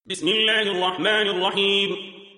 بسم الله الرحمن الرحيم.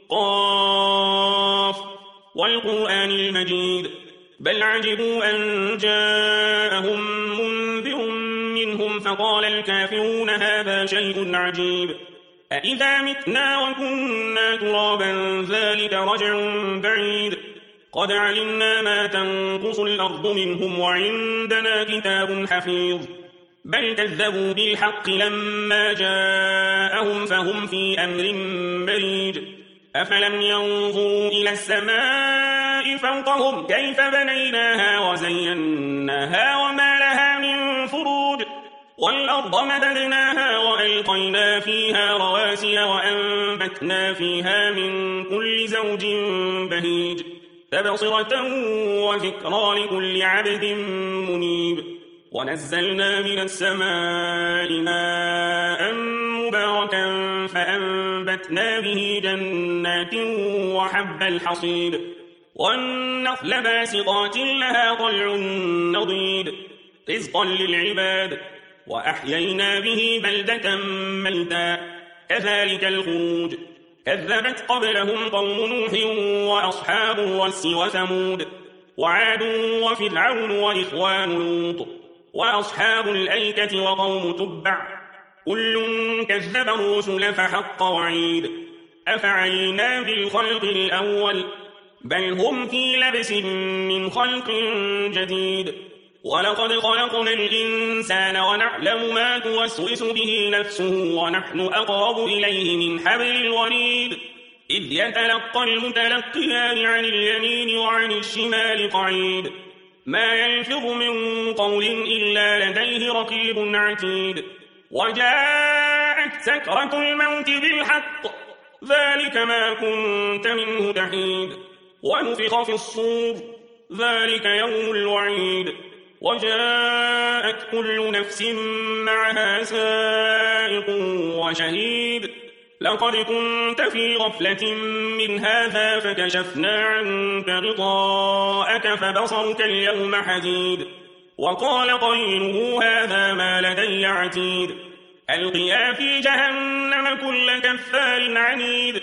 قاف والقرآن المجيد. بل عجبوا أن جاءهم منذر منهم فقال الكافرون هذا شيء عجيب أإذا متنا وكنا ترابا ذلك رجع بعيد قد علمنا ما تنقص الأرض منهم وعندنا كتاب حفيظ بل كذبوا بالحق لما جاءهم فهم في أمر مريج أفلم ينظروا إلى السماء فوقهم كيف بنيناها وزيناها وما لها من فروج والأرض مددناها وألقينا فيها رواسي وأنبتنا فيها من كل زوج بهيج تبصرة وذكرى لكل عبد منيب ونزلنا من السماء ماء مباركا فأنبتنا به جنات وحب الحصيد والنخل باسقات لها طلع نضيد رزقا للعباد وأحيينا به بلدة ميتا كذلك الخروج كذبت قبلهم قوم نوح وأصحاب الرس وثمود وعاد وفرعون وإخوان لوط وأصحاب الأيكة وقوم تبع كل كذب الرسل فحق وعيد أفعينا بالخلق الأول بل هم في لبس من خلق جديد ولقد خلقنا الإنسان ونعلم ما توسوس به نفسه ونحن أقرب إليه من حبل الوريد إذ يتلقى المتلقيان عن اليمين وعن الشمال قعيد ما يلفظ من قول إلا لديه رقيب عتيد وجاءت سكرة الموت بالحق ذلك ما كنت منه تحيد ونفخ في الصور ذلك يوم الوعيد وجاءت كل نفس معها سائق وشهيد لقد كنت في غفلة من هذا فكشفنا عنك غطاءك فبصرك اليوم حديد وقال قرينه هذا ما لدي عتيد ألقيا في جهنم كل كفار عنيد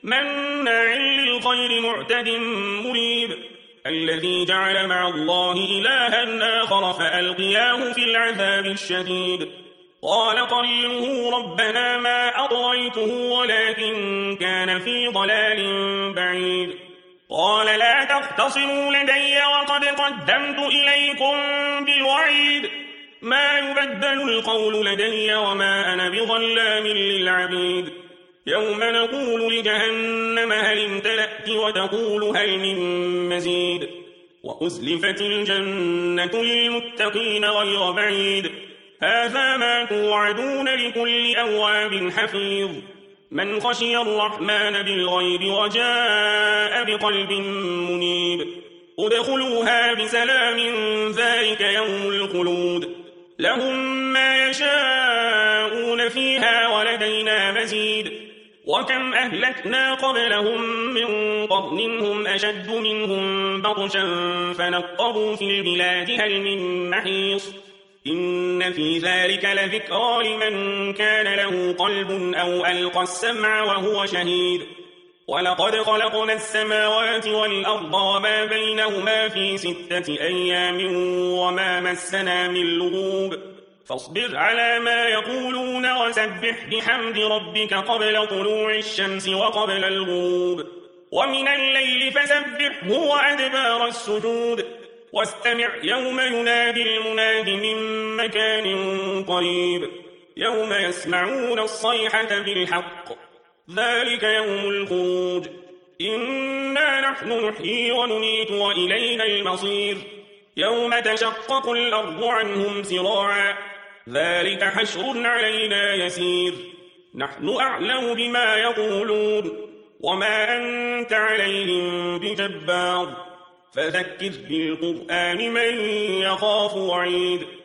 مناع للخير معتد مريب الذي جعل مع الله إلها آخر فألقياه في العذاب الشديد قال قرينه ربنا ما أطغيته ولكن كان في ضلال بعيد قال لا تختصموا لدي وقد قدمت إليكم بالوعيد ما يبدل القول لدي وما أنا بظلام للعبيد يوم نقول لجهنم هل امتلأت وتقول هل من مزيد وأزلفت الجنة للمتقين غير بعيد هذا ما توعدون لكل أواب حفيظ من خشي الرحمن بالغيب وجاء بقلب منيب ادخلوها بسلام ذلك يوم الخلود لهم ما يشاءون فيها ولدينا مزيد وكم أهلكنا قبلهم من قرن هم أشد منهم بطشا فنقبوا في البلاد هل من محيص إن في ذلك لذكرى لمن كان له قلب أو ألقى السمع وهو شهيد ولقد خلقنا السماوات والأرض وما بينهما في 6 أيام وما مسنا من لغوب فاصبر على ما يقولون وسبح بحمد ربك قبل طلوع الشمس وقبل الغروب ومن الليل فسبحه وأدبار السجود واستمع يوم ينادي المناد من مكان قريب يوم يسمعون الصيحة بالحق ذلك يوم الخروج إنا نحن نحيي ونميت وإلينا المصير يوم تشقق الأرض عنهم سراعا ذلك حشر علينا يسير نحن أعلم بما يقولون وما أنت عليهم بجبار فذكر بالقرآن من يخاف وعيد